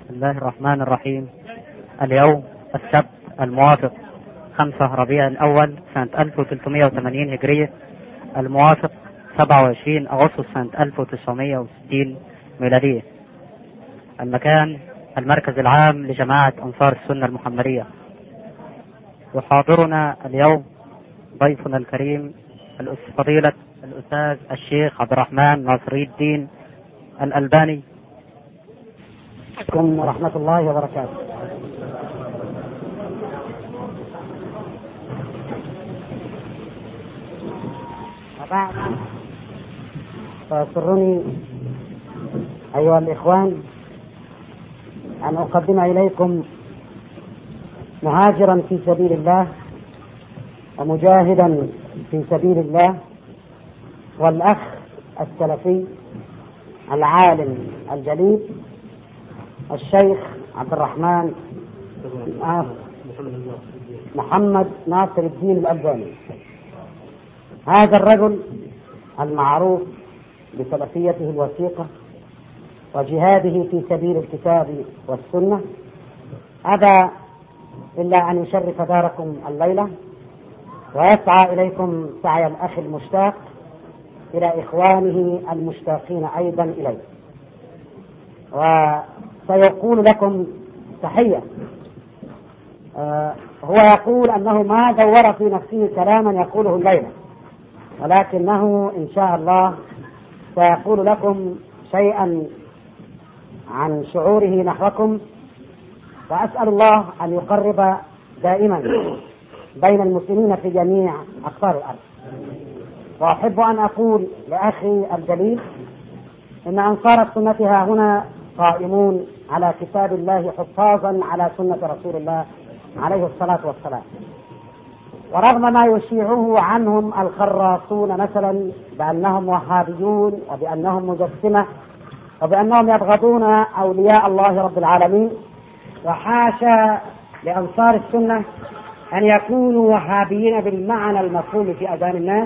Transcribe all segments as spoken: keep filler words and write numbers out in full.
بسم الله الرحمن الرحيم. اليوم السبت الموافق خمسة ربيع الأول سنة ألف وثلاثمائة وثمانين هجرية، الموافق سبعة وعشرين أغسطس سنة ألف وتسعمائة وستين ميلادية. المكان المركز العام لجماعة أنصار السنة المحمدية. يحاضرنا اليوم ضيفنا الكريم فضيلة الأستاذ الشيخ عبد الرحمن ناصر الدين الألباني. عليكم ورحمة الله وبركاته. وبعد، فيسرني أيها الإخوان أن أقدم إليكم مهاجرا في سبيل الله ومجاهدا في سبيل الله، والأخ السلفي العالم الجليل الشيخ عبد الرحمن محمد ناصر الدين الألباني. هذا الرجل المعروف بسلفيته الوثيقة وجهاده في سبيل الكتاب والسنة أبى إلا أن يشرف داركم الليلة ويسعى إليكم سعي الأخ المشتاق إلى إخوانه المشتاقين أيضا إليه، وسيقول لكم تحية. آه هو يقول أنه ما دور في نفسه كلاما يقوله الليلة، ولكنه إن شاء الله سيقول لكم شيئا عن شعوره نحوكم، وأسأل الله أن يقرب دائما بين المسلمين في جميع أقطار الأرض. وأحب أن أقول لأخي الجليل إن أنصار السنة ها هنا قائمون على كتاب الله حفاظا على سنة رسول الله عليه الصلاة والسلام، ورغم ما يشيعه عنهم الخراصون مثلا بأنهم وهابيون وبأنهم مجسمة وبأنهم يبغضون أولياء الله رب العالمين، وحاشا لأنصار السنة أن يكونوا وهابيين بالمعنى المفهوم في أذهان الناس،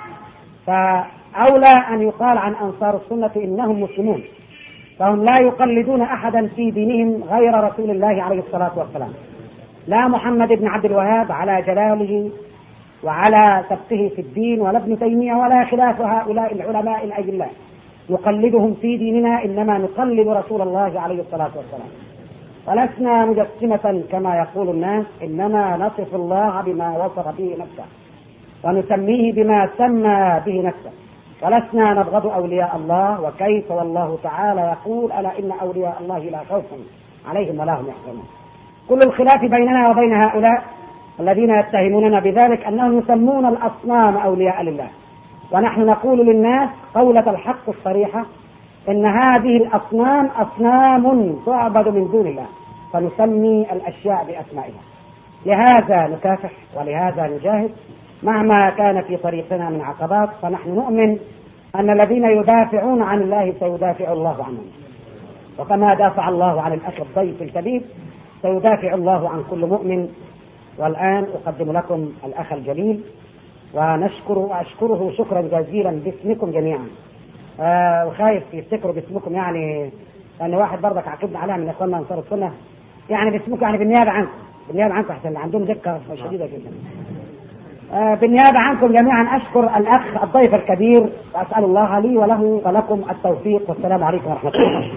فأولى أن يقال عن أنصار السنة إنهم مسلمون، فهم لا يقلدون أحدا في دينهم غير رسول الله عليه الصلاة والسلام، لا محمد بن عبد الوهاب على جلاله وعلى سبقه في الدين، ولا ابن تيمية، ولا خلاف هؤلاء العلماء الأجلاء نقلدهم في ديننا، إنما نقلد رسول الله عليه الصلاة والسلام. ولسنا مجسمة كما يقول الناس، إنما نصف الله بما وصف به نفسه ونسميه بما سمى به نفسه، ولسنا نبغض أولياء الله، وكيف والله تعالى يقول ألا إن أولياء الله لا خوف عليهم ولا هم يحزنون. كل الخلاف بيننا وبين هؤلاء الذين يتهموننا بذلك أنهم يسمون الأصنام أولياء لله، ونحن نقول للناس قولة الحق الصريحة إن هذه الأصنام أصنام تعبد من دون الله، فنسمي الأشياء بأسمائها. لهذا نكافح ولهذا نجاهد مهما كان في طريقنا من عقبات، فنحن نؤمن أن الذين يدافعون عن الله سيدافع الله عنهم، وكما دافع الله عن الأخ الضيف الكبير سيدافع الله عن كل مؤمن. والآن أقدم لكم الأخ الجليل ونشكره وأشكره شكرا جزيلا باسمكم جميعا، آه وخايف يفتكروا باسمكم، يعني لأن واحد برضك عقبنا عليها من إخواننا أنصار السنة، يعني باسمكم يعني بالنيابة عنكم، بالنيابة عنكم أحسن، عندهم دقة شديدة جدا. آه بالنيابة عنكم جميعا أشكر الأخ الضيف الكبير، وأسأل الله لي وله ولكم التوفيق، والسلام عليكم ورحمة الله.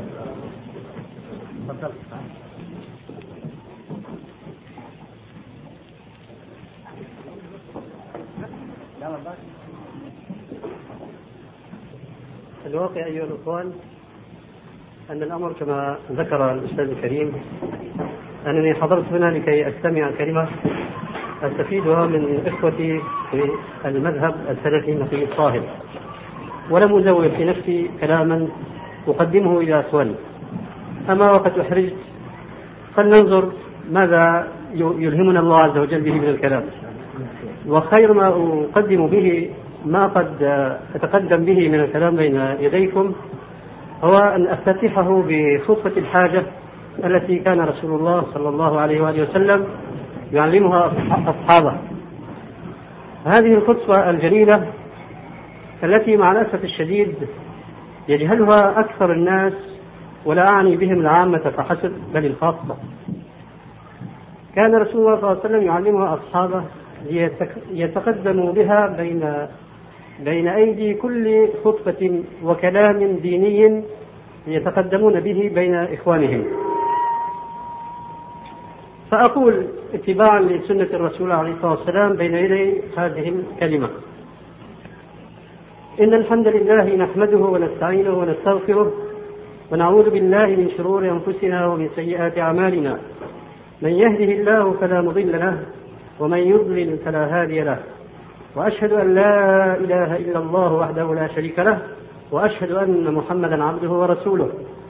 الواقع أيها الأخوان أن الأمر كما ذكر الأستاذ الكريم، أنني حضرت هنا لكي أستمع كلمة أستفيدها من إخوتي في المذهب السلفي النقي الطاهر، ولم أزور في نفسي كلاما أقدمه إلى أخواني. أما وقد أحرجت فلننظر ماذا يلهمنا الله عز وجل به من الكلام، وخير ما أقدم به ما قد أتقدم به من الكلام بين يديكم هو أن أفتتحه بخطبة الحاجة التي كان رسول الله صلى الله عليه وآله وسلم يعلمها أصحابه. هذه الخطبة الجليلة التي مع الأسف الشديد يجهلها أكثر الناس ولا أعني بهم العامة فحسب بل الخاصة. كان رسول الله صلى الله عليه وسلم يعلمها أصحابه يتقدموا بها بين بين أيدي كل خطبة وكلام ديني يتقدمون به بين إخوانهم. فأقول اتباعا لسنة الرسول عليه الصلاة والسلام بين يدي هذه الكلمة: إن الحمد لله نحمده ونستعينه ونستغفره ونعوذ بالله من شرور أنفسنا ومن سيئات أعمالنا، من يهده الله فلا مضل له ومن يضلل فلا هادي له، وأشهد أن لا إله إلا الله وحده لا شريك له، وأشهد أن محمدا عبده ورسوله.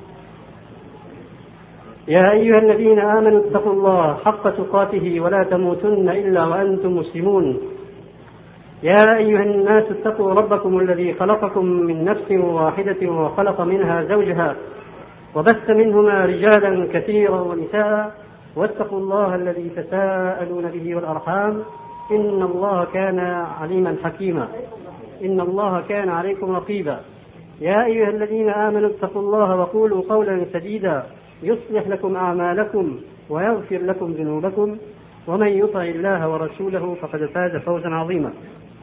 يا أيها الذين آمنوا اتقوا الله حق تقاته ولا تموتن إلا وأنتم مسلمون. يا أيها الناس اتقوا ربكم الذي خلقكم من نفس واحدة وخلق منها زوجها وبث منهما رجالا كثيرا ونساء، واتقوا الله الذي تساءلون به والأرحام إن الله كان عليما حكيما، إن الله كان عليكم رقيبا. يا أيها الذين آمنوا اتقوا الله وقولوا قولا سديدا يصلح لكم أعمالكم ويغفر لكم ذنوبكم، ومن يطع الله ورسوله فقد فاز فوزا عظيما.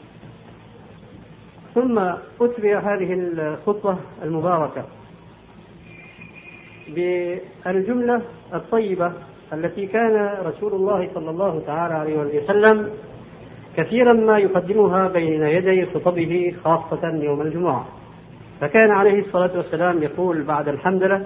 ثم أتبع هذه الخطوة المباركة بالجملة الطيبة التي كان رسول الله صلى الله تعالى عليه وسلم كثيرا ما يقدمها بين يدي خطبه خاصة يوم الجمعة. فكان عليه الصلاة والسلام يقول بعد الحمدلله: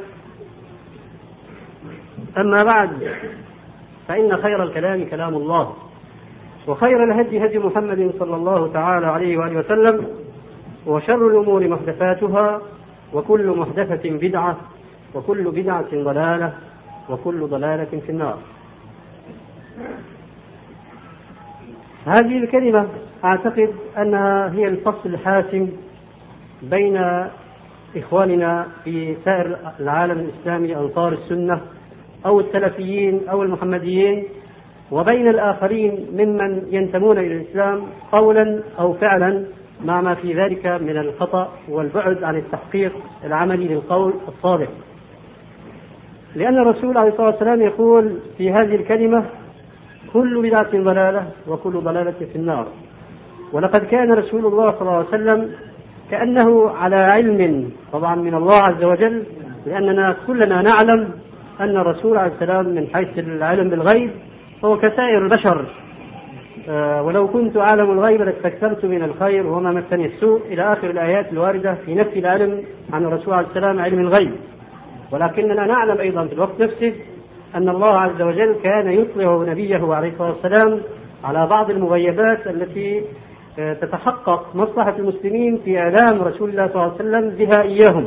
أما بعد، فإن خير الكلام كلام الله، وخير الهدي هدي محمد صلى الله تعالى عليه وآله وسلم، وشر الأمور محدثاتها، وكل محدثة بدعة، وكل بدعة ضلالة، وكل ضلالة في النار. هذه الكلمة أعتقد أنها هي الفصل الحاسم بين إخواننا في سائر العالم الإسلامي أنصار السنة أو السلفيين أو المحمديين، وبين الآخرين ممن ينتمون إلى الإسلام قولا أو فعلا، مع ما في ذلك من الخطأ والبعد عن التحقيق العملي للقول الصادق. لأن الرسول عليه الصلاة والسلام يقول في هذه الكلمة: كل بدعة ضلالة وكل ضلالة في النار. ولقد كان رسول الله صلى الله عليه وسلم كأنه على علم طبعا من الله عز وجل، لأننا كلنا نعلم أن الرسول عليه السلام من حيث العلم بالغيب هو كسائر البشر، أه ولو كنت أعلم الغيب لاستكثرت من الخير وما مسني السوء، إلى آخر الآيات الواردة في نفي العلم عن الرسول عليه السلام علم الغيب. ولكننا نعلم أيضا في الوقت نفسه أن الله عز وجل كان يطلع نبيه عليه الصلاة والسلام على بعض المغيبات التي تتحقق مصلحة المسلمين في إعلام رسول الله صلى الله عليه وسلم بها إياهم.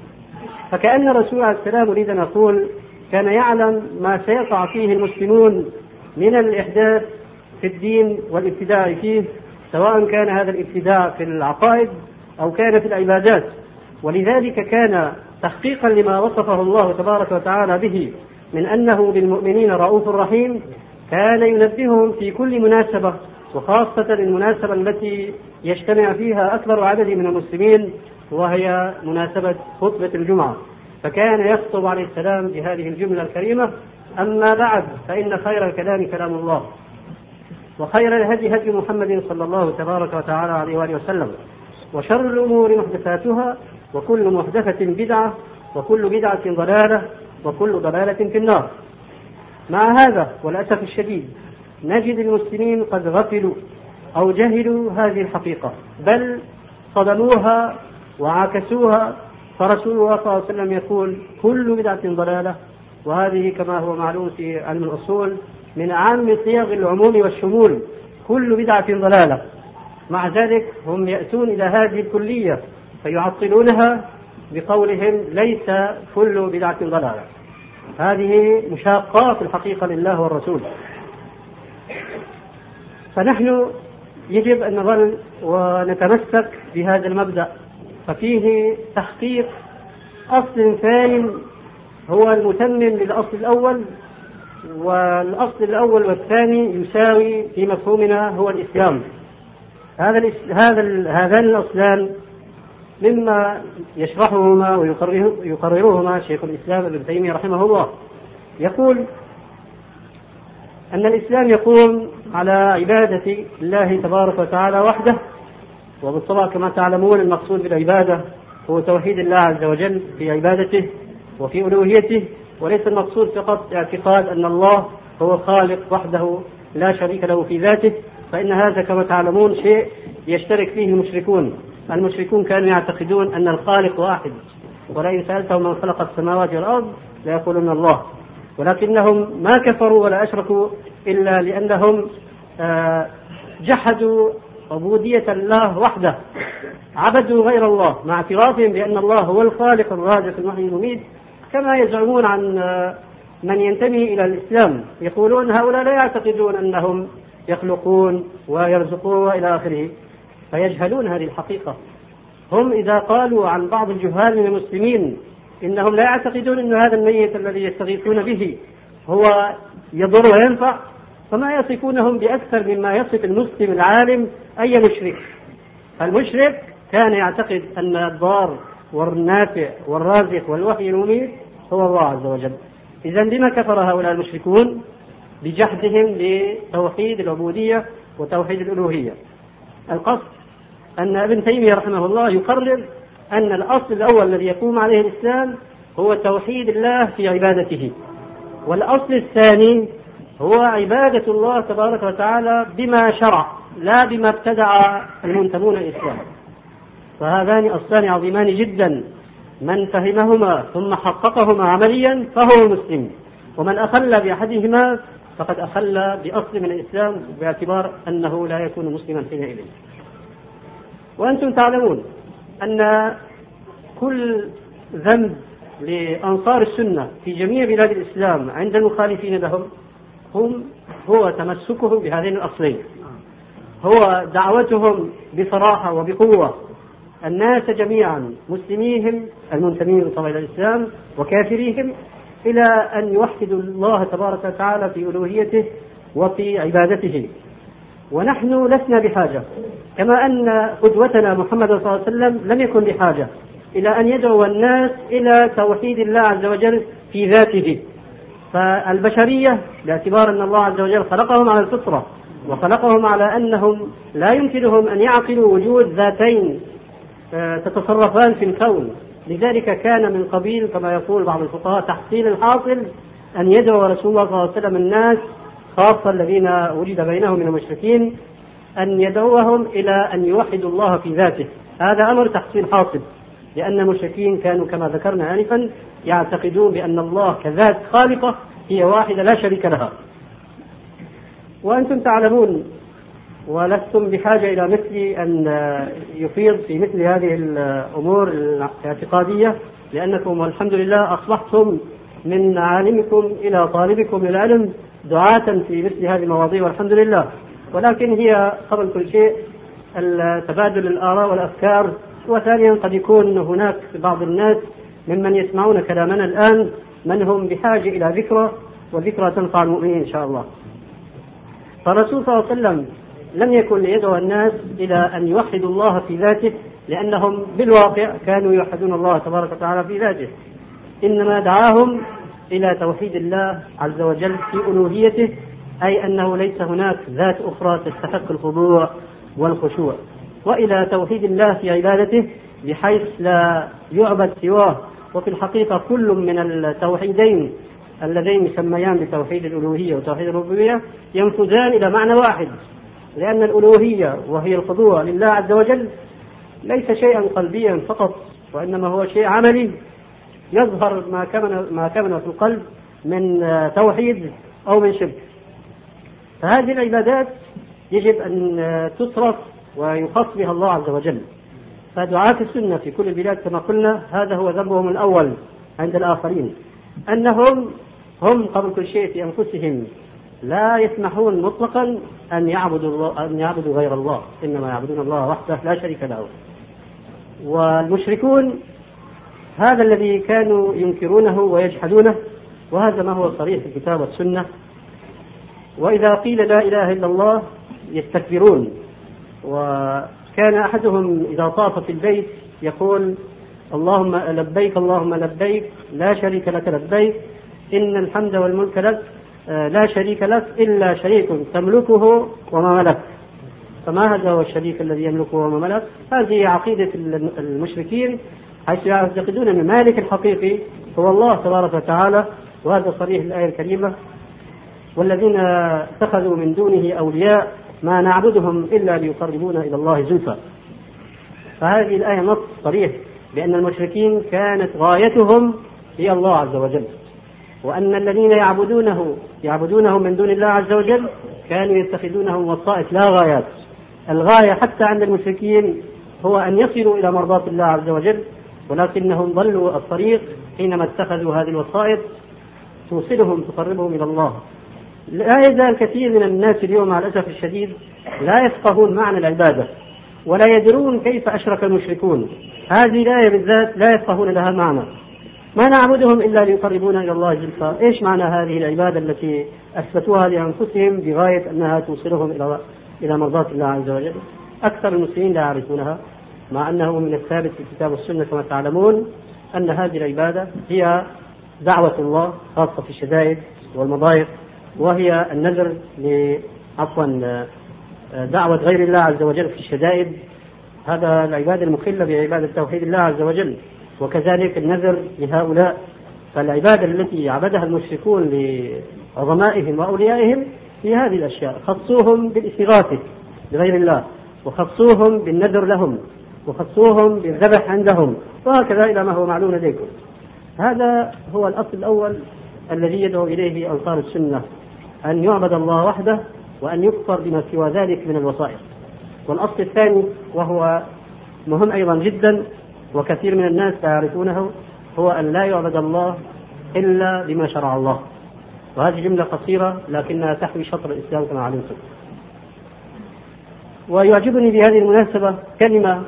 فكأن الرسول عليه السلام أريد أن نقول كان يعلم ما سيقع فيه المسلمون من الإحداث في الدين والابتداع فيه، سواء كان هذا الابتداع في العقائد أو كان في العبادات. ولذلك كان تحقيقا لما وصفه الله تبارك وتعالى به من أنه بالمؤمنين رؤوف رحيم، كان ينبههم في كل مناسبة، وخاصة المناسبة التي يجتمع فيها أكبر عدد من المسلمين، وهي مناسبة خطبة الجمعة. فكان يخطب عليه السلام بهذه الجملة الكريمة: أما بعد، فإن خير الكلام كلام الله، وخير الهدي هدي محمد صلى الله تبارك وتعالى عليه وآله وسلم، وشر الأمور محدثاتها، وكل محدثة بدعة، وكل بدعة ضلالة، وكل ضلالة في النار. مع هذا والأسف الشديد نجد المسلمين قد غفلوا أو جهلوا هذه الحقيقة، بل صدموها وعاكسوها. فرسول الله صلى الله عليه وسلم يقول: كل بدعة ضلالة، وهذه كما هو معلوم في علم الأصول من أعم صيغ العموم والشمول، كل بدعة ضلالة. مع ذلك هم يأتون إلى هذه الكلية فيعطلونها بقولهم: ليس كل بدعة ضلالة. هذه مشاقات الحقيقة لله والرسول. فنحن يجب أن نظل ونتمسك بهذا المبدأ، ففيه تحقيق أصل ثاني هو المتمم للأصل الأول، والأصل الأول والثاني يساوي في مفهومنا هو الإسلام. هذا هذا هذان الأصلان مما يشرحهما ويقررهما شيخ الإسلام ابن تيمية رحمه الله. يقول أن الإسلام يقوم على عبادة الله تبارك وتعالى وحده، وبالطبع كما تعلمون المقصود بالعبادة هو توحيد الله عز وجل في عبادته وفي ألوهيته، وليس المقصود فقط اعتقاد أن الله هو خالق وحده لا شريك له في ذاته، فإن هذا كما تعلمون شيء يشترك فيه المشركون. المشركون كانوا يعتقدون أن الخالق واحد، ولئن سألتهم من خلق السماوات والأرض ليقولون الله، ولكنهم ما كفروا ولا أشركوا إلا لأنهم جحدوا عبودية الله وحده، عبدوا غير الله مع اعترافهم بأن الله هو الخالق الرازق المحيي المميت، كما يزعمون عن من ينتمي إلى الإسلام. يقولون هؤلاء لا يعتقدون أنهم يخلقون ويرزقون وإلى آخره، فيجهلون هذه الحقيقة. هم إذا قالوا عن بعض الجهال من المسلمين إنهم لا يعتقدون أن هذا الميت الذي يستغيثون به هو يضر وينفع، فما يصفونهم بأكثر مما يصف المسلم العالم أي مشرك. المشرك كان يعتقد أن الضار والنافع والرازق والوحي المميت هو الله عز وجل. إذن لما كفر هؤلاء المشركون؟ بجحدهم لتوحيد العبودية وتوحيد الألوهية. القصد أن ابن تيمية رحمه الله يقرر أن الأصل الأول الذي يقوم عليه الإسلام هو توحيد الله في عبادته، والأصل الثاني هو عبادة الله تبارك وتعالى بما شرع لا بما ابتدع المنتمون الإسلام. فهذان أصلان عظيمان جدا، من فهمهما ثم حققهما عمليا فهو مسلم، ومن أخل بأحدهما فقد أخل بأصل من الإسلام باعتبار أنه لا يكون مسلما حينئذ. وأنتم تعلمون أن كل ذنب لأنصار السنة في جميع بلاد الإسلام عند المخالفين لهم هم هو تمسكهم بهذين الأصلين، هو دعوتهم بصراحة وبقوة الناس جميعا، مسلميهم المنتمين طبعا إلى الإسلام وكافريهم، إلى أن يوحدوا الله تبارك وتعالى في ألوهيته وفي عبادته. ونحن لسنا بحاجة، كما أن قدوتنا محمد صلى الله عليه وسلم لم يكن بحاجة إلى أن يدعو الناس إلى توحيد الله عز وجل في ذاته. فالبشرية باعتبار أن الله عز وجل خلقهم على الفطرة وخلقهم على أنهم لا يمكنهم أن يعقلوا وجود ذاتين تتصرفان في الكون، لذلك كان من قبيل كما يقول بعض الفقهاء تحصيل الحاصل أن يدعو رسول الله صلى الله عليه وسلم الناس خاصة الذين وجد بينهم من المشركين أن يدعوهم إلى أن يوحدوا الله في ذاته. هذا أمر تحصيل حاصل، لأن المشركين كانوا كما ذكرنا آنفا يعتقدون بأن الله كذات خالقة هي واحدة لا شريك لها. وأنتم تعلمون ولستم بحاجة إلى مثل أن يفيض في مثل هذه الأمور الاعتقادية، لأنكم والحمد لله أصبحتم من عالمكم إلى طالبكم للعلم دعاة في مثل هذه المواضيع والحمد لله. ولكن هي قبل كل شيء تبادل الآراء والأفكار، وثانيا قد يكون هناك بعض الناس ممن يسمعون كلامنا الآن من هم بحاجة إلى ذكرى، وذكرى تنفع المؤمنين إن شاء الله. فالرسول صلى الله عليه وسلم لم يكن ليدعو الناس إلى أن يوحدوا الله في ذاته، لأنهم بالواقع كانوا يوحدون الله تبارك وتعالى في ذاته، إنما دعاهم إلى توحيد الله عز وجل في ألوهيته، أي أنه ليس هناك ذات أخرى تستحق الخضوع والخشوع، وإلى توحيد الله في عبادته بحيث لا يعبد سواه. وفي الحقيقة كل من التوحيدين اللذين يسميان بتوحيد الألوهية وتوحيد الربوبية ينفذان إلى معنى واحد، لأن الألوهية وهي الخضوع لله عز وجل ليس شيئا قلبيا فقط، وإنما هو شيء عملي يظهر ما كمن ما كمن في القلب من توحيد أو من شرك. فهذه العبادات يجب أن تصرف ويخص بها الله عز وجل. فدعاة السنة في كل البلاد كما قلنا هذا هو ذنبهم الأول عند الآخرين، أنهم هم قبل كل شيء في أنفسهم لا يسمحون مطلقا أن يعبدوا الله أن يعبدوا غير الله، إنما يعبدون الله وحده لا شريك له. والمشركون هذا الذي كانوا ينكرونه ويجحدونه، وهذا ما هو صريح في الكتاب والسنة. وإذا قيل لا إله إلا الله يستكبرون، وكان أحدهم إذا طاف في البيت يقول اللهم لبيك اللهم لبيك لا شريك لك لبيك إن الحمد والملك لك لا شريك لك إلا شريك تملكه وما ملك. فما هذا هو الشريك الذي يملكه وما ملك؟ هذه عقيدة المشركين، حيث يعتقدون أن المالك الحقيقي هو الله تبارك وتعالى، وهذا صريح الآية الكريمة: والذين اتخذوا من دونه أولياء ما نعبدهم إلا ليقربونا إلى الله زلفى. فهذه الآية نص صريح بأن المشركين كانت غايتهم هي الله عز وجل، وأن الذين يعبدونه يعبدونه من دون الله عز وجل كانوا يتخذونهم وسائط لا غايات. الغاية حتى عند المشركين هو أن يصلوا إلى مرضاة الله عز وجل، ولكنهم ضلوا الطريق حينما اتخذوا هذه الوسائط توصلهم تقربهم إلى الله. لا يزال كثير من الناس اليوم مع الأسف الشديد لا يفقهون معنى العبادة، ولا يدرون كيف أشرك المشركون. هذه الآية بالذات لا يفقهون لها معنى. ما نعبدهم إلا ليقربونا إلى الله زلفى. إيش معنى هذه العبادة التي أثبتوها لأنفسهم بغاية أنها توصلهم إلى إلى مرضاة الله عز وجل؟ أكثر المسلمين لا يعرفونها، مع أنه من الثابت في الكتاب والسنة كما تعلمون أن هذه العبادة هي دعوة الله خاصة في الشدائد والمضايق، وهي النذر عفوا دعوة غير الله عز وجل في الشدائد. هذا العبادة المخلة بعبادة توحيد الله عز وجل، وكذلك النذر لهؤلاء. فالعبادة التي عبدها المشركون لعظمائهم وأوليائهم في هذه الأشياء، خصوهم بالاستغاثة بغير الله، وخصوهم بالنذر لهم، وخصوهم بالذبح عندهم، وهكذا إلى ما هو معلوم لديكم. هذا هو الأصل الأول الذي يدعو إليه أنصار السنة، أن يعبد الله وحده وأن يكفر بما سوى ذلك من الوسائط. والأصل الثاني وهو مهم أيضا جدا وكثير من الناس لا يعرفونه، هو أن لا يعبد الله إلا بما شرع الله. وهذه جملة قصيرة لكنها تحوي شطر الإسلام كما علمتم. ويعجبني بهذه المناسبة كلمة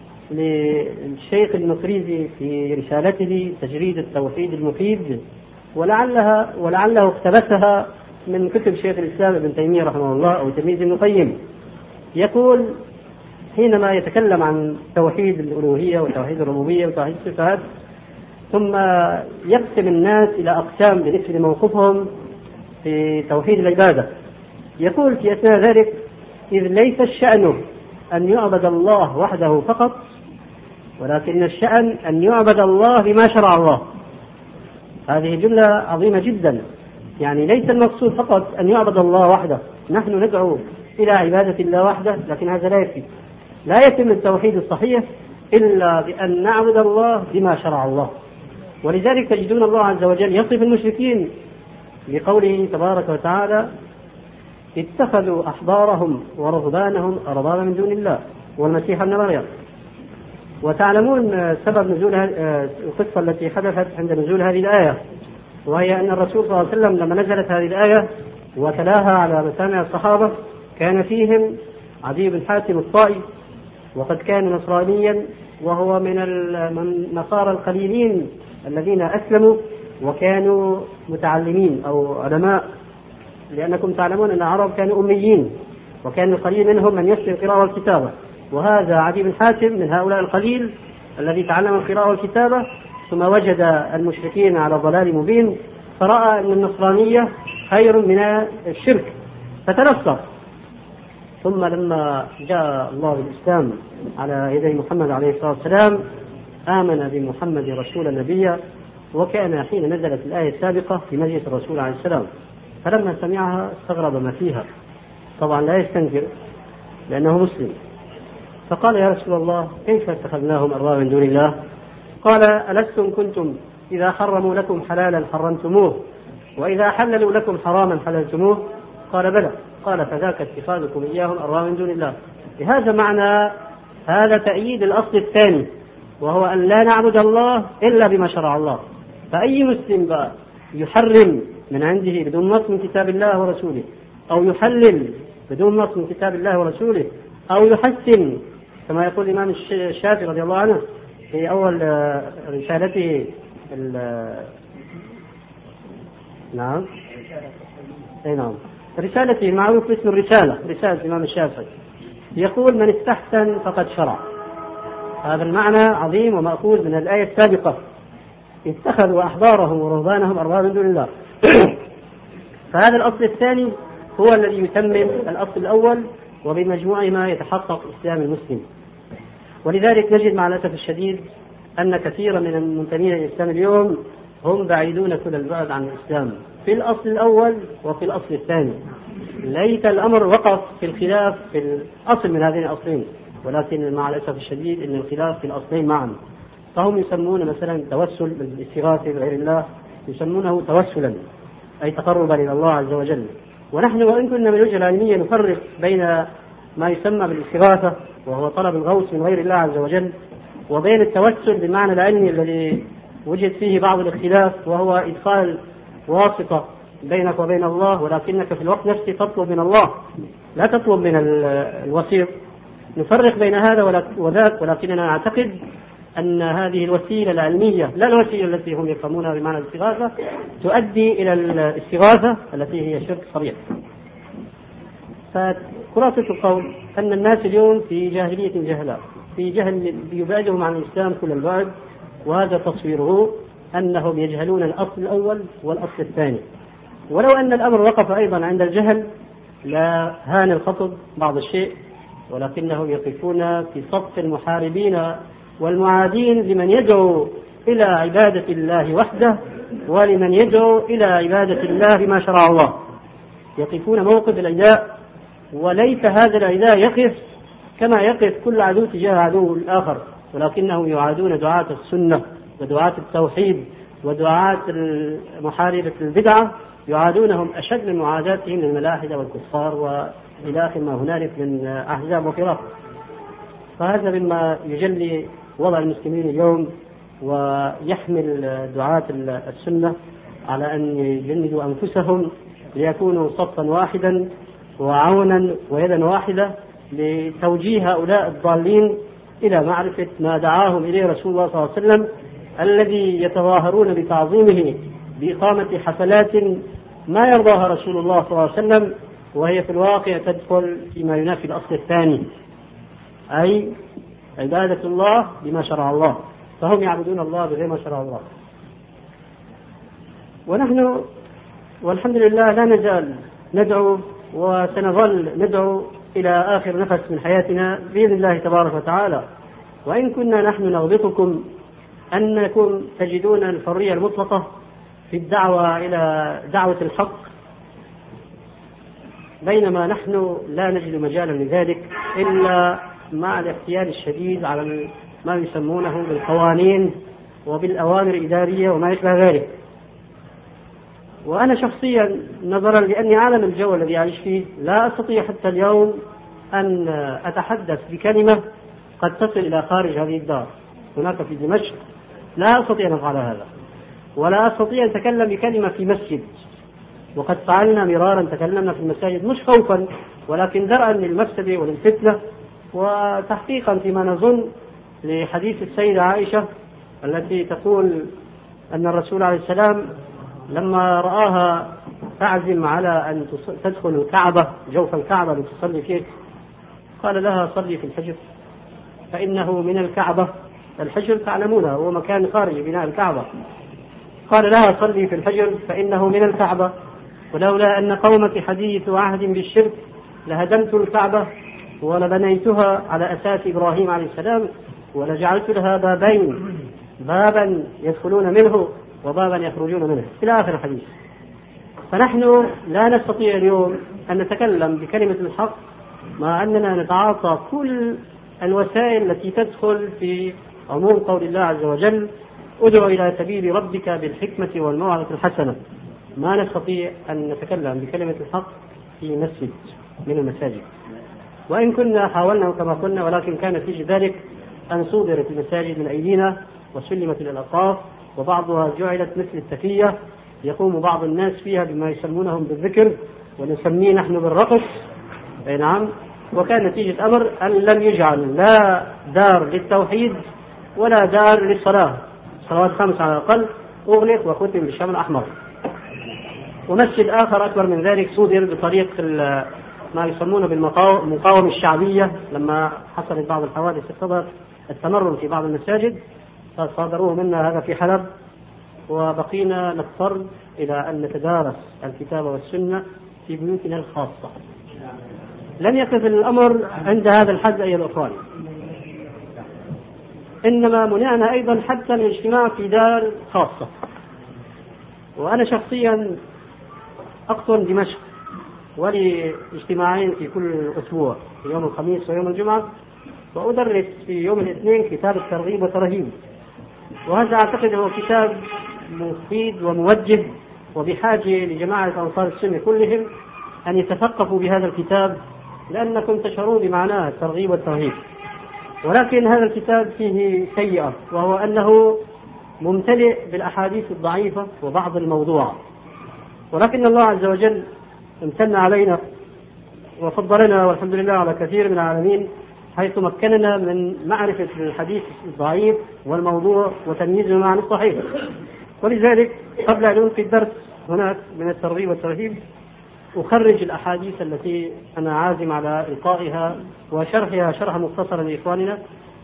للشيخ المقريزي في رسالته تجريد التوحيد المفيد، ولعلها ولعله اقتبسها من كتب شيخ الإسلام ابن تيمية رحمه الله أو تلميذ ابن القيم. يقول حينما يتكلم عن توحيد الألوهية وتوحيد الربوبية وتوحيد الصفات، ثم يقسم الناس إلى أقسام بالنسبة لموقفهم في توحيد العبادة، يقول في أثناء ذلك: إذ ليس الشأن أن يعبد الله وحده فقط، ولكن الشأن أن يعبد الله بما شرع الله. هذه جملة عظيمة جدا، يعني ليس المقصود فقط أن يعبد الله وحده، نحن ندعو إلى عبادة الله وحده، لكن هذا لا يكفي. لا يتم التوحيد الصحيح إلا بأن نعبد الله بما شرع الله. ولذلك تجدون الله عز وجل يصف المشركين بقوله تبارك وتعالى: اتخذوا أحبارهم ورهبانهم أربابا من دون الله والمسيح ابن مريم. وتعلمون سبب نزول القصة التي حدثت عند نزول هذه الآية، وهي أن الرسول صلى الله عليه وسلم لما نزلت هذه الآية وتلاها على مسامع الصحابة كان فيهم عدي بن حاتم الطائي، وقد كان نصرانيا، وهو من النصارى القليلين الذين أسلموا وكانوا متعلمين أو علماء، لأنكم تعلمون أن العرب كانوا أميين، وكان القليل منهم من يسلم القراءة والكتابة. وهذا عدي بن حاتم من هؤلاء القليل الذي تعلم القراءة والكتابة، ثم وجد المشركين على ضلال مبين، فرأى أن النصرانية خير من الشرك فتنصر. ثم لما جاء الله بالإسلام على يدي محمد عليه الصلاة والسلام آمن بمحمد رسول نبيا، وكان حين نزلت الآية السابقة في مجلس الرسول عليه السلام، فلما سمعها استغرب ما فيها، طبعا لا يستنكر لأنه مسلم، فقال: يا رسول الله كيف اتخذناهم أربابا من دون الله؟ قال: ألستم كنتم إذا حرموا لكم حلالا حرمتموه، وإذا حللوا لكم حراما حللتموه؟ قال: بلى. قال: فذاك اتخاذكم إياهم أربابا من دون الله. بهذا معنى هذا تأييد الأصل الثاني، وهو أن لا نعبد الله إلا بما شرع الله. فأي مسلم بقى يحرم من عنده بدون نص من كتاب الله ورسوله، أو يحلل بدون نص من كتاب الله ورسوله، أو يحسن كما يقول الإمام الشافعي رضي الله عنه في أول رسالته نعم أي نعم رسالته المعروف باسم الرسالة، رسالة الإمام الشافعي، يقول: من استحسن فقد شرع. هذا المعنى عظيم ومأخوذ من الآية السابقة: اتخذوا أحبارهم ورهبانهم أربابا من دون الله. فهذا الأصل الثاني هو الذي يتمم الأصل الأول، وبمجموعهما يتحقق إسلام المسلم. ولذلك نجد مع الأسف الشديد أن كثيرا من المنتمين إلى الإسلام اليوم هم بعيدون كل البعد عن الإسلام في الأصل الأول وفي الأصل الثاني. ليت الأمر وقف في الخلاف في الأصل من هذين الأصلين، ولكن مع الأسف الشديد أن الخلاف في الأصلين معا. فهم يسمون مثلا التوسل بالاستغاثة بغير الله، يسمونه توسلا أي تقربا إلى الله عز وجل. ونحن وإن كنا من الوجهة العلمية نفرق بين ما يسمى بالاستغاثة وهو طلب الغوث من غير الله عز وجل، وبين التوسل بالمعنى العلمي الذي وجد فيه بعض الاختلاف، وهو إدخال واسطة بينك وبين الله، ولكنك في الوقت نفسه تطلب من الله لا تطلب من الوسيط. نفرق بين هذا وذاك، ولكننا نعتقد أن هذه الوسيلة العلمية لا الوسيلة التي هم يفهمونها بمعنى الاستغاثة تؤدي إلى الاستغاثة التي هي شرك صريح. فخلاصة القول أن الناس اليوم في جاهلية جهلاء، في جهل يبعدهم عن الإسلام كل البعد، وهذا تصويره أنهم يجهلون الأصل الأول والأصل الثاني. ولو أن الأمر وقف أيضا عند الجهل لا هان الخطب بعض الشيء، ولكنهم يقفون في صف المحاربين والمعادين لمن يدعو إلى عبادة الله وحده، ولمن يدعو إلى عبادة الله بما شرع الله. يقفون موقف العداء، وليت هذا العداء يقف كما يقف كل عدو تجاه عدو الآخر، ولكنهم يعادون دعاة السنة ودعاة التوحيد ودعاة محاربة البدعة، يعادونهم أشد من معاداتهم للملاحدة والكفار وإلى آخر ما هنالك من أحزاب وفرق. فهذا مما يجلي وضع المسلمين اليوم، ويحمل دعاة السنة على أن يجندوا أنفسهم ليكونوا صفا واحدا وعونا ويدا واحدة لتوجيه هؤلاء الضالين إلى معرفة ما دعاهم إليه رسول الله صلى الله عليه وسلم، الذي يتظاهرون بتعظيمه بإقامة حفلات ما يرضاها رسول الله صلى الله عليه وسلم، وهي في الواقع تدخل فيما ينافي الأصل الثاني، أي عبادة الله بما شرع الله. فهم يعبدون الله بغير ما شرع الله. ونحن والحمد لله لا نزال ندعو وسنظل ندعو إلى آخر نفس من حياتنا بإذن الله تبارك وتعالى. وإن كنا نحن نغبطكم أنكم تجدون الحرية المطلقة في الدعوة إلى دعوة الحق، بينما نحن لا نجد مجالا لذلك إلا مع الاحتيال الشديد على ما يسمونه بالقوانين وبالأوامر الإدارية وما يشبه ذلك. وأنا شخصيا نظرا لأني أعلم الجو الذي أعيش فيه لا أستطيع حتى اليوم أن أتحدث بكلمة قد تصل إلى خارج هذه الدار. هناك في دمشق لا أستطيع أن أفعل هذا، ولا أستطيع أن أتكلم بكلمة في مسجد، وقد فعلنا مرارا تكلمنا في المساجد مش خوفا ولكن درءا للمفسدة وللفتنة، وتحقيقا فيما نظن لحديث السيدة عائشة التي تقول أن الرسول عليه السلام لما رآها تعزم على أن تدخل الكعبة جوف الكعبة لتصلي فيه قال لها صلي في الحجر فإنه من الكعبة. الحجر تعلمونه هو مكان خارج بناء الكعبة. قال لها صلي في الحجر فإنه من الكعبة، ولولا أن قومك حديث عهد بالشرك لهدمت الكعبة ولبنيتها على أساس إبراهيم عليه السلام ولجعلت لها بابين، بابا يدخلون منه وبابا يخرجون منه إلى آخر الحديث. فنحن لا نستطيع اليوم أن نتكلم بكلمة الحق مع أننا نتعاطى كل الوسائل التي تدخل في عموم قول الله عز وجل ادعو إلى سبيل ربك بالحكمة والموعظة الحسنة. ما نستطيع أن نتكلم بكلمة الحق في مسجد من المساجد، وإن كنا حاولنا كما قلنا، ولكن كان في ذلك أن صودرت المساجد من أيدينا وسلمت إلى الأطراف، وبعضها جعلت مثل التكية يقوم بعض الناس فيها بما يسمونهم بالذكر ونسميه نحن بالرقص. أي نعم. وكان نتيجة أمر أن لم يجعل لا دار للتوحيد ولا دار للصلاة، صلوات خمس على الأقل أغلق وختم بالشمع الأحمر. ومسجد آخر أكبر من ذلك صودر بطريق ما يسمونه بالمقاومة الشعبية، لما حصلت بعض الحوادث اقتضت التمرن في بعض المساجد فصادروه منا هذا في حلب، وبقينا نضطر إلى أن نتدارس الكتاب والسنة في بيوتنا الخاصة. لم يقف الأمر عند هذا الحد أيها الأخوان، إنما منعنا أيضا حتى من الاجتماع في دار خاصة. وأنا شخصيا أقطن دمشق ولي اجتماعين في كل أسبوع، في يوم الخميس ويوم الجمعة، وأدرس في يوم الاثنين كتاب الترغيب والترهيب، وهذا أعتقد هو كتاب مفيد وموجه، وبحاجة لجماعة أنصار السنة كلهم أن يتثقفوا بهذا الكتاب، لأنكم تشعرون بمعناه الترغيب والترهيب. ولكن هذا الكتاب فيه سيئة، وهو أنه ممتلئ بالأحاديث الضعيفة وبعض الموضوع، ولكن الله عز وجل امتن علينا وفضلنا والحمد لله على كثير من العالمين، حيث مكننا من معرفة الحديث الضعيف والموضوع وتمييزه مع الصحيح. ولذلك قبل أن ألقي الدرس هناك من الترغيب والترهيب أخرج الأحاديث التي أنا عازم على إلقائها وشرحها شرحا مختصرا لإخواننا،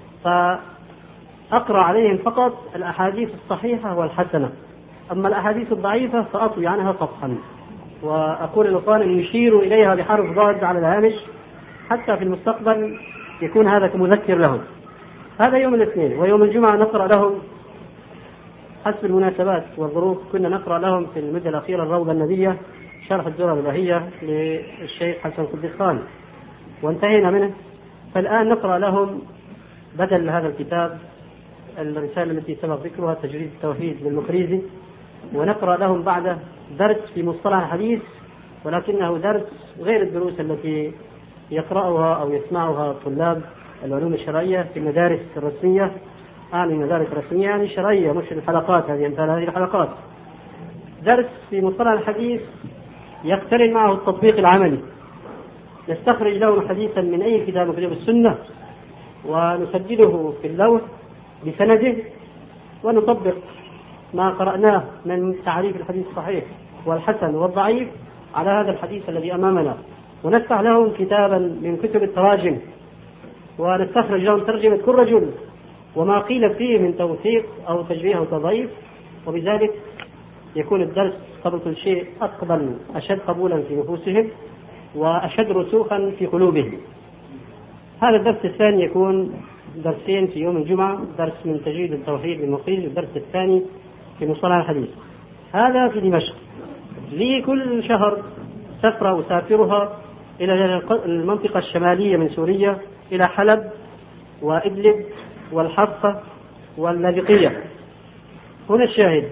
فأقرأ عليهم فقط الأحاديث الصحيحة والحسنة، أما الأحاديث الضعيفة فأطوي عنها صفحا، وأقول للإخوان أن يشيروا إليها بحرف ضاد على الهامش حتى في المستقبل يكون هذا كمذكر لهم. هذا يوم الاثنين. ويوم الجمعة نقرأ لهم حسب المناسبات والظروف، كنا نقرأ لهم في المدة الأخيرة الروضة النبية شرح الدرر البهية للشيخ حسن قدسان وانتهينا منه، فالآن نقرأ لهم بدل هذا الكتاب الرسالة التي سبق ذكرها تجريد التوحيد للمقريزي، ونقرأ لهم بعده درس في مصطلح الحديث، ولكنه درس غير الدروس التي يقرأها أو يسمعها طلاب العلوم الشرعية في المدارس الرسمية. أعني مدارس رسمية يعني شرعية، مش الحلقات هذه أمثال هذه الحلقات. درس في مصطلح الحديث يقترن معه التطبيق العملي، نستخرج لهم حديثا من أي كتاب من كتب السنة ونسجله في اللوح بسنده، ونطبق ما قرأناه من تعريف الحديث الصحيح والحسن والضعيف على هذا الحديث الذي أمامنا، ونفتح لهم كتابا من كتب التراجم ونستخرج لهم ترجمة كل رجل وما قيل فيه من توثيق أو تجريح أو تضعيف، وبذلك يكون الدرس قبل كل شيء أقبل أشد قبولا في نفوسهم وأشد رسوخا في قلوبهم. هذا الدرس الثاني يكون درسين في يوم الجمعة، درس من تجريد التوحيد للمقيم، والدرس الثاني في مصطلح الحديث. هذا في دمشق. لي كل شهر سفرة أسافرها إلى المنطقة الشمالية من سوريا، إلى حلب وإدلب والحصة واللاذقية. هنا الشاهد: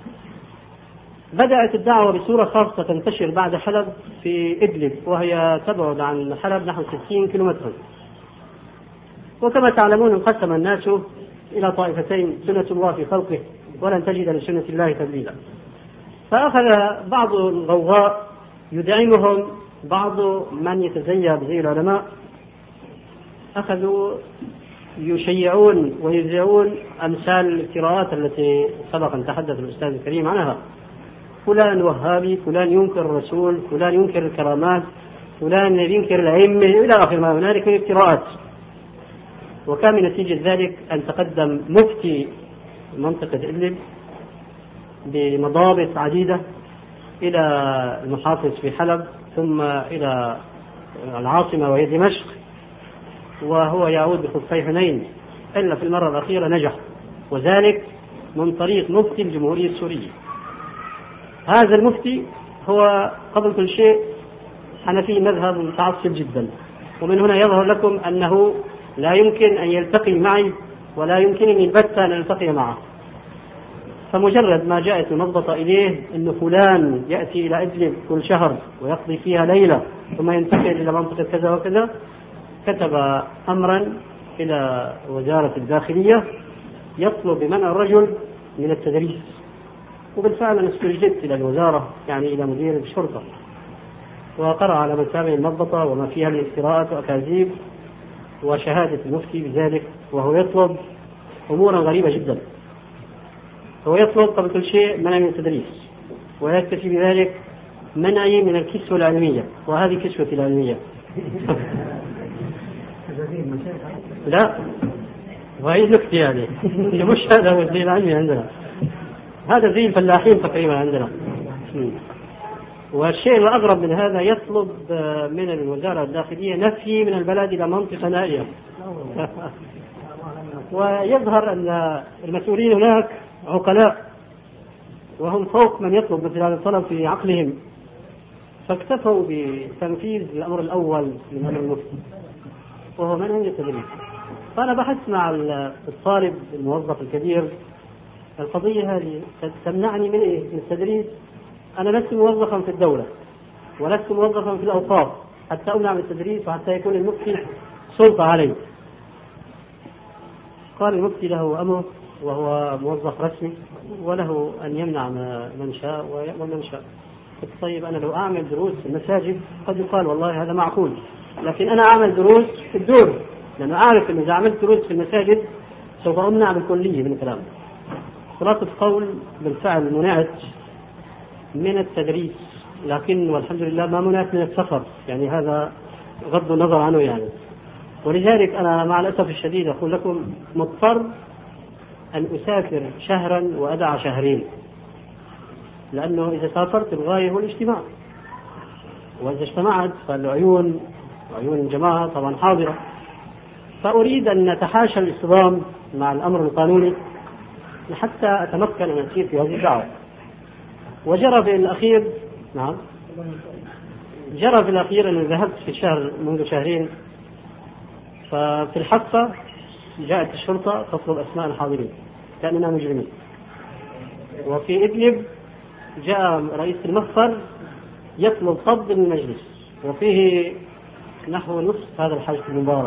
بدأت الدعوة بصورة خاصة تنتشر بعد حلب في إدلب، وهي تبعد عن حلب نحو ستين كيلومترا. وكما تعلمون انقسم الناس إلى طائفتين، سنة الله في خلقه ولن تجد لسنة الله تبديلا. فأخذ بعض الغوغاء يدعمهم بعض من يتزيى بزي العلماء، أخذوا يشيعون ويذيعون أمثال القراءات التي سبق أن تحدث الأستاذ الكريم عنها: فلان وهابي، فلان ينكر الرسول، فلان ينكر الكرامات، فلان ينكر الأئمة، إلى آخر ما هنالك من القراءات. وكان من نتيجة ذلك أن تقدم مفتي منطقة إدلب بمضابط عديدة إلى المحافظ في حلب، ثم إلى العاصمة وهي دمشق، وهو يعود بخفي حنين، إلا في المرة الأخيرة نجح، وذلك من طريق مفتي الجمهورية السورية. هذا المفتي هو قبل كل شيء حنفي مذهب متعصب جدا، ومن هنا يظهر لكم أنه لا يمكن أن يلتقي معي ولا يمكنني البتة أن ألتقي معه. فمجرد ما جاءت المضبطة إليه أن فلان يأتي إلى إدلب كل شهر ويقضي فيها ليلة ثم ينتقل إلى منطقة كذا وكذا، كتب أمرا إلى وزارة الداخلية يطلب بمنع الرجل من التدريس. وبالفعل أنا استرجدت إلى الوزارة، يعني إلى مدير الشرطة، وقرأ على مسامع المضبطة وما فيها من افتراءات وأكاذيب وشهادة المفتي بذلك، وهو يطلب أمورا غريبة جدا. هو يطلب قبل كل شيء منع من التدريس، ويكتفي بذلك منعي من الكسوة العلمية، وهذه كسوة العلمية. لا، وهي النكتة يعني مش هذا هو الزي العلمي عندنا، هذا زي الفلاحين تقريبا عندنا. والشيء الأغرب من هذا يطلب من الوزارة الداخلية نفي من البلد إلى منطقة نائية. ويظهر أن المسؤولين هناك عقلاء وهم فوق من يطلب مثل هذا الطلب في عقلهم، فاكتفوا بتنفيذ الأمر الأول من أمر المفتي وهو منهج التدريس. فأنا بحثت مع الطالب الموظف الكبير القضية هذه تمنعني من إيه؟ من التدريس. أنا لست موظفا في الدولة ولست موظفا في الأوقاف حتى أمنع من التدريس وحتى يكون المفتي سلطة علي. قال المفتي له أمر وهو موظف رسمي وله أن يمنع من شاء ويأمر من شاء. طيب أنا لو أعمل دروس في المساجد قد يقال والله هذا معقول، لكن أنا أعمل دروس في الدور، لأنه أعرف أن إذا عملت دروس في المساجد سوف أمنع بالكلية من الكلام. خلاصة قول بالفعل منعت من التدريس، لكن والحمد لله ما منعت من السفر، يعني هذا غض النظر عنه يعني. ولذلك أنا مع الأسف الشديد أقول لكم مضطر أن أسافر شهرا وأدع شهرين، لأنه إذا سافرت الغاية هو الاجتماع، وإذا اجتمعت فالعيون عيون الجماعة طبعا حاضرة، فأريد أن نتحاشى الاصطدام مع الأمر القانوني حتى أتمكن أن أسير في هذه الدعوة. وجرى في الأخير نعم جرى في الأخير أن ذهبت في شهر منذ شهرين، ففي الحفة جاءت الشرطة تطلب أسماء الحاضرين كأننا مجرمين. وفي إدلب جاء رئيس المخفر يطلب فض من المجلس وفيه نحو نصف هذا الحشد المبارك.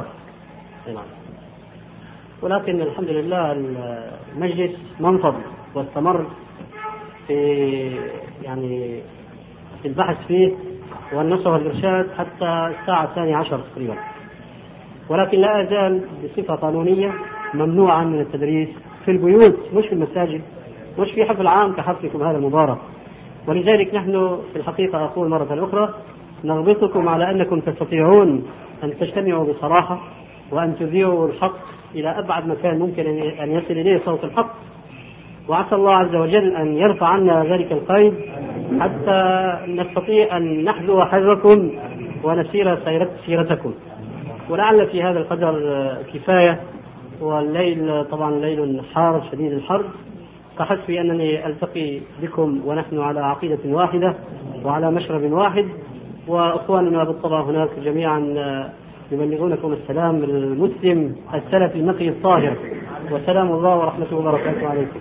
ولكن الحمد لله المجلس منفض واستمر في يعني في البحث فيه والنصر والإرشاد حتى الساعة الثانية عشر تقريبا. ولكن لا أزال بصفة قانونية ممنوعا من التدريس في البيوت، مش في المساجد، مش في حفل عام كحفلكم هذا المبارك. ولذلك نحن في الحقيقة أقول مرة أخرى نربطكم على أنكم تستطيعون أن تجتمعوا بصراحة وأن تذيعوا الحق إلى أبعد مكان ممكن أن يصل إليه صوت الحق، وعسى الله عز وجل أن يرفع عنا ذلك القيد حتى نستطيع أن نحذو حذركم ونسير سيرتكم. ولعل في هذا القدر كفاية، والليل طبعا ليل حار شديد الحر، فحسبي أنني ألتقي بكم ونحن على عقيدة واحدة وعلى مشرب واحد. وأخواننا بالطبع هناك جميعا يبلغونكم السلام المسلم السلفي النقي الطاهر، وسلام الله ورحمته وبركاته عليكم.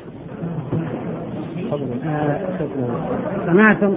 سمعتم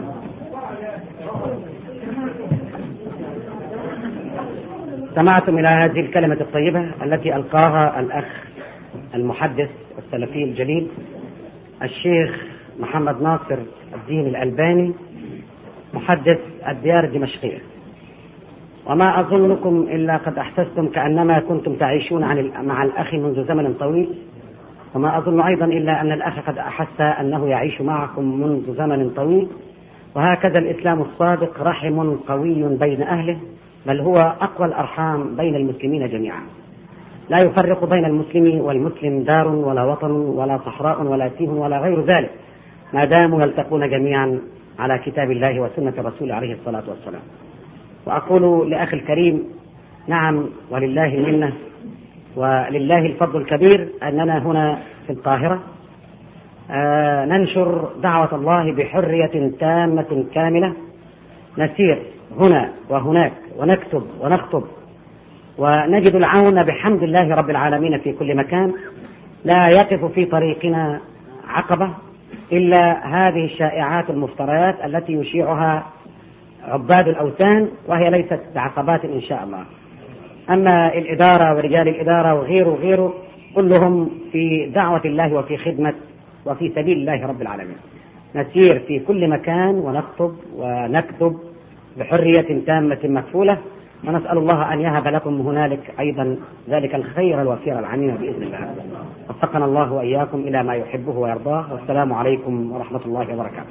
سمعتم إلى هذه الكلمة الطيبة التي ألقاها الأخ المحدث السلفي الجليل الشيخ محمد ناصر الدين الألباني محدث الديار الدمشقية. وما أظنكم إلا قد أحسستم كأنما كنتم تعيشون عن مع الأخ منذ زمن طويل، وما أظن أيضا إلا أن الأخ قد أحس أنه يعيش معكم منذ زمن طويل. وهكذا الإسلام الصادق رحم قوي بين أهله، بل هو أقوى الأرحام بين المسلمين جميعا، لا يفرق بين المسلم والمسلم دار ولا وطن ولا صحراء ولا تيه ولا غير ذلك، ما داموا يلتقون جميعا على كتاب الله وسنة الرسول عليه الصلاة والسلام. وأقول لأخي الكريم نعم ولله المنة ولله الفضل الكبير أننا هنا في القاهرة آه ننشر دعوة الله بحرية تامة كاملة، نسير هنا وهناك ونكتب ونخطب ونجد العون بحمد الله رب العالمين في كل مكان. لا يقف في طريقنا عقبة إلا هذه الشائعات المفتريات التي يشيعها عباد الأوثان، وهي ليست بعقبات إن شاء الله. أما الإدارة ورجال الإدارة وغيره وغيره كلهم في دعوة الله وفي خدمة وفي سبيل الله رب العالمين. نسير في كل مكان ونخطب ونكتب بحرية تامة مكفولة، ونسأل الله أن يهب لكم هنالك أيضا ذلك الخير الوفير العميم بإذن الله. وفقنا الله وإياكم إلى ما يحبه ويرضاه، والسلام عليكم ورحمة الله وبركاته.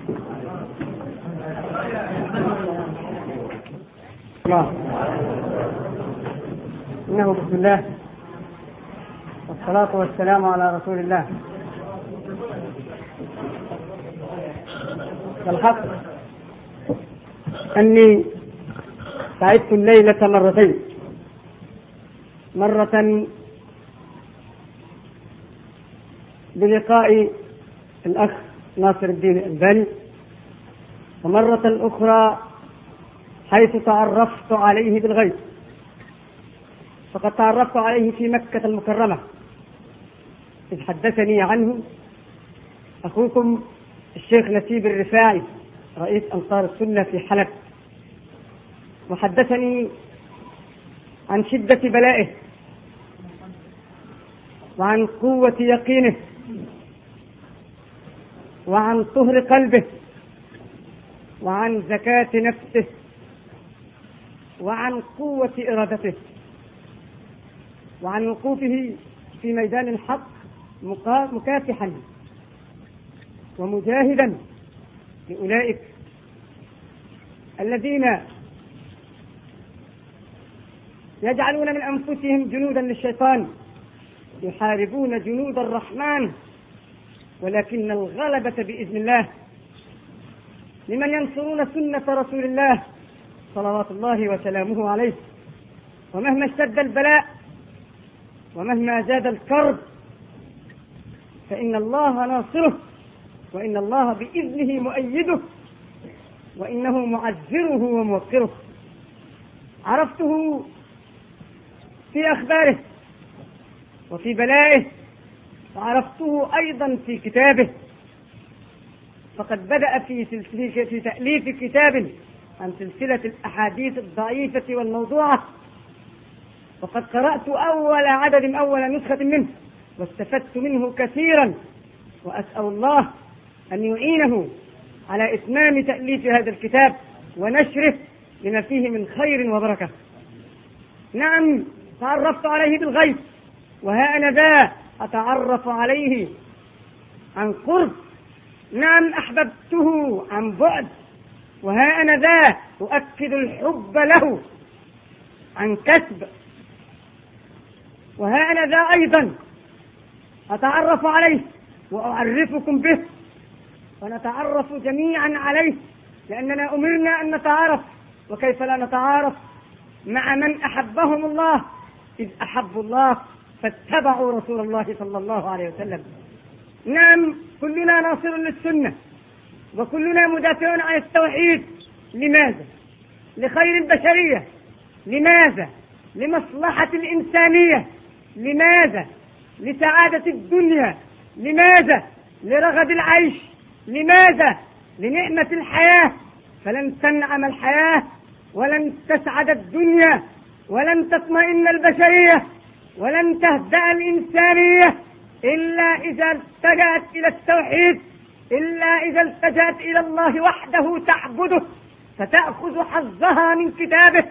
الله إنه بسم الله والصلاة والسلام على رسول الله. الحق أني سعدت الليلة مرتين، مرة بلقاء الأخ ناصر الدين الألباني، ومرة أخرى حيث تعرفت عليه بالغيب. فقد تعرفت عليه في مكة المكرمة إذ حدثني عنه أخوكم الشيخ نسيب الرفاعي رئيس أنصار السنة في حلب، وحدثني عن شدة بلائه وعن قوة يقينه وعن طهر قلبه وعن زكاة نفسه وعن قوة إرادته وعن وقوفه في ميدان الحق مكافحا ومجاهدا لأولئك الذين يجعلون من أنفسهم جنودا للشيطان يحاربون جنود الرحمن، ولكن الغلبة بإذن الله لمن ينصرون سنة رسول الله صلوات الله وسلامه عليه. ومهما اشتد البلاء ومهما زاد الكرب فإن الله ناصره، وإن الله بإذنه مؤيده، وإنه معزره وموقره. عرفته في أخباره وفي بلائه، وعرفته أيضا في كتابه، فقد بدأ في سلسلة في تأليف كتاب عن سلسلة الأحاديث الضعيفة والموضوعة، وقد قرأت أول عدد أول نسخة منه واستفدت منه كثيرا، وأسأل الله أن يعينه على إتمام تأليف هذا الكتاب ونشره لما فيه من خير وبركة. نعم، تعرفت عليه بالغيب، وها أنا ذا أتعرف عليه عن قرب. نعم، أحببته عن بعد، وها أنا ذا أؤكد الحب له عن كسب. وها أنا ذا أيضا أتعرف عليه وأعرفكم به، ونتعرف جميعا عليه، لأننا أمرنا أن نتعارف، وكيف لا نتعارف مع من أحبهم الله إذ أحبوا الله فاتبعوا رسول الله صلى الله عليه وسلم. نعم، كلنا ناصر للسنة، وكلنا مدافعون عن التوحيد. لماذا؟ لخير البشرية. لماذا؟ لمصلحة الإنسانية. لماذا؟ لسعادة الدنيا. لماذا؟ لرغد العيش. لماذا؟ لنعمة الحياة. فلن تنعم الحياة ولن تسعد الدنيا ولن تطمئن البشرية ولن تهدأ الإنسانية إلا إذا التجأت إلى التوحيد، إلا إذا التجأت إلى الله وحده تعبده، فتأخذ حظها من كتابه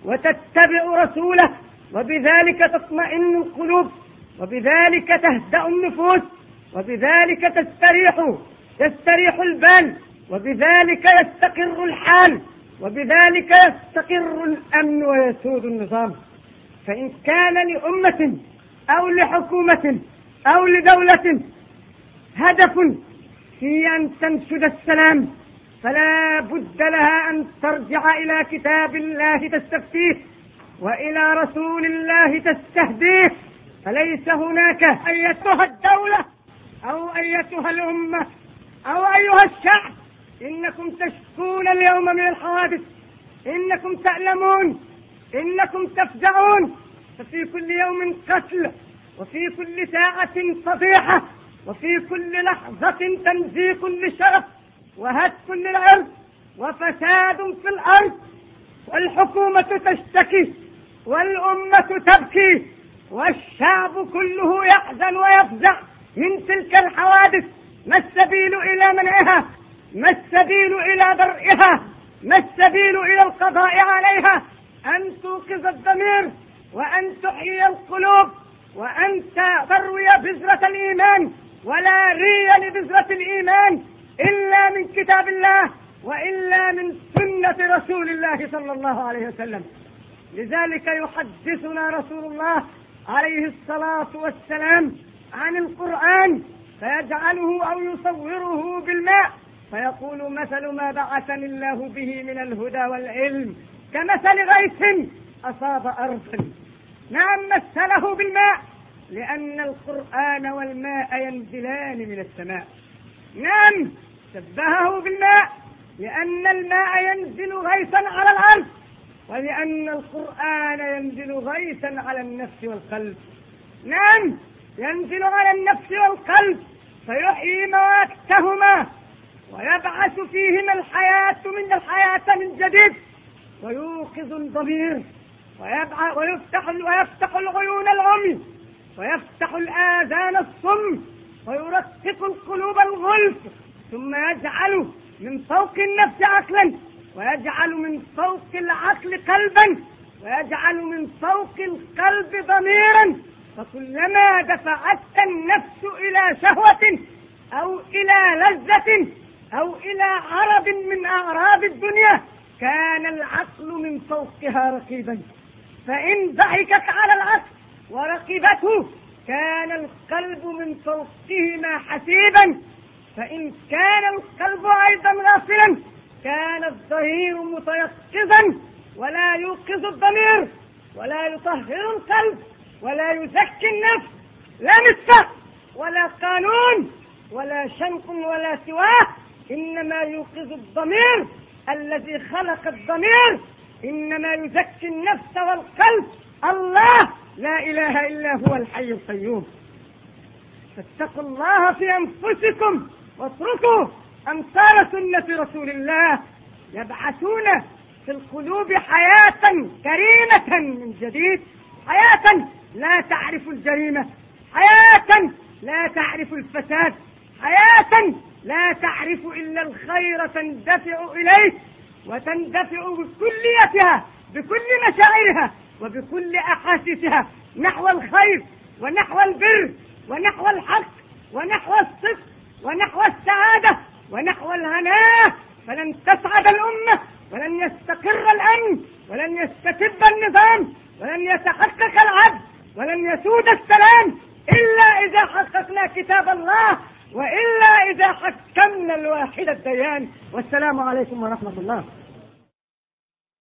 وتتبع رسوله، وبذلك تطمئن القلوب، وبذلك تهدأ النفوس، وبذلك تستريح يستريح البال، وبذلك يستقر الحال، وبذلك يستقر الأمن ويسود النظام. فإن كان لأمة أو لحكومة أو لدولة هدف في أن تنشد السلام فلا بد لها أن ترجع إلى كتاب الله تستفتيه وإلى رسول الله تستهديه. فليس هناك أيتها الدولة أو أيتها الأمة أو أيها الشعب إنكم تشكون اليوم من الحوادث، إنكم تألمون، إنكم تفزعون، ففي كل يوم قتل، وفي كل ساعة فضيحة، وفي كل لحظة تمزيق للشرف وهتك للعرض وفساد في الأرض، والحكومة تشتكي والأمة تبكي والشعب كله يحزن ويفزع من تلك الحوادث. ما السبيل إلى منعها؟ ما السبيل إلى درئها؟ ما السبيل إلى القضاء عليها؟ أن توقظ الضمير، وأن تحيي القلوب، وأن تروي بذرة الإيمان، ولا ري لبذرة الإيمان إلا من كتاب الله وإلا من سنة رسول الله صلى الله عليه وسلم. لذلك يحدثنا رسول الله عليه الصلاة والسلام عن القرآن فيجعله أو يصوره بالماء فيقول مثل ما بعثني الله به من الهدى والعلم كمثل غيث أصاب أرضا. نعم مثله بالماء لأن القرآن والماء ينزلان من السماء. نعم شبهه بالماء لأن الماء ينزل غيثا على الأرض ولأن القرآن ينزل غيثا على النفس والقلب. نعم ينزل على النفس والقلب فيحيي مواتهما ويبعث فيهما الحياة من الحياة من جديد ويوقظ الضمير ويفتح ويفتح العيون العمي ويفتح الآذان الصم ويرقق القلوب الغلف ثم يجعل من فوق النفس عقلا ويجعل من فوق العقل قلبا ويجعل من فوق القلب ضميرا. فكلما دفعت النفس إلى شهوة أو إلى لذة أو إلى عرض من أعراض الدنيا كان العقل من فوقها رقيبا، فإن ضحكت على العقل ورقبته كان القلب من فوقهما حسيبا، فإن كان القلب أيضا غافلا كان الضمير متيقظا ولا يوقظ الضمير ولا يطهر القلب ولا يزكي النفس، لا مفتاح ولا قانون ولا شنق ولا سواه، إنما يوقظ الضمير الذي خلق الضمير، إنما يزكي النفس والقلب الله لا إله إلا هو الحي القيوم. فاتقوا الله في أنفسكم واتركوا أمثال سنة رسول الله يبعثون في القلوب حياة كريمة من جديد، حياة لا تعرف الجريمة، حياة لا تعرف الفساد، حياة لا تعرف إلا الخير تندفع إليه وتندفع بكليتها بكل مشاعرها وبكل أحاسيسها نحو الخير ونحو البر ونحو الحق ونحو الصدق ونحو السعادة ونحو الهناء، فلن تسعد الأمة ولن يستقر الأمن ولن يستتب النظام ولن يتحقق العدل ولن يسود السلام إلا إذا حققنا كتاب الله وإلا إذا حكمنا الواحد الديان. والسلام عليكم ورحمة الله.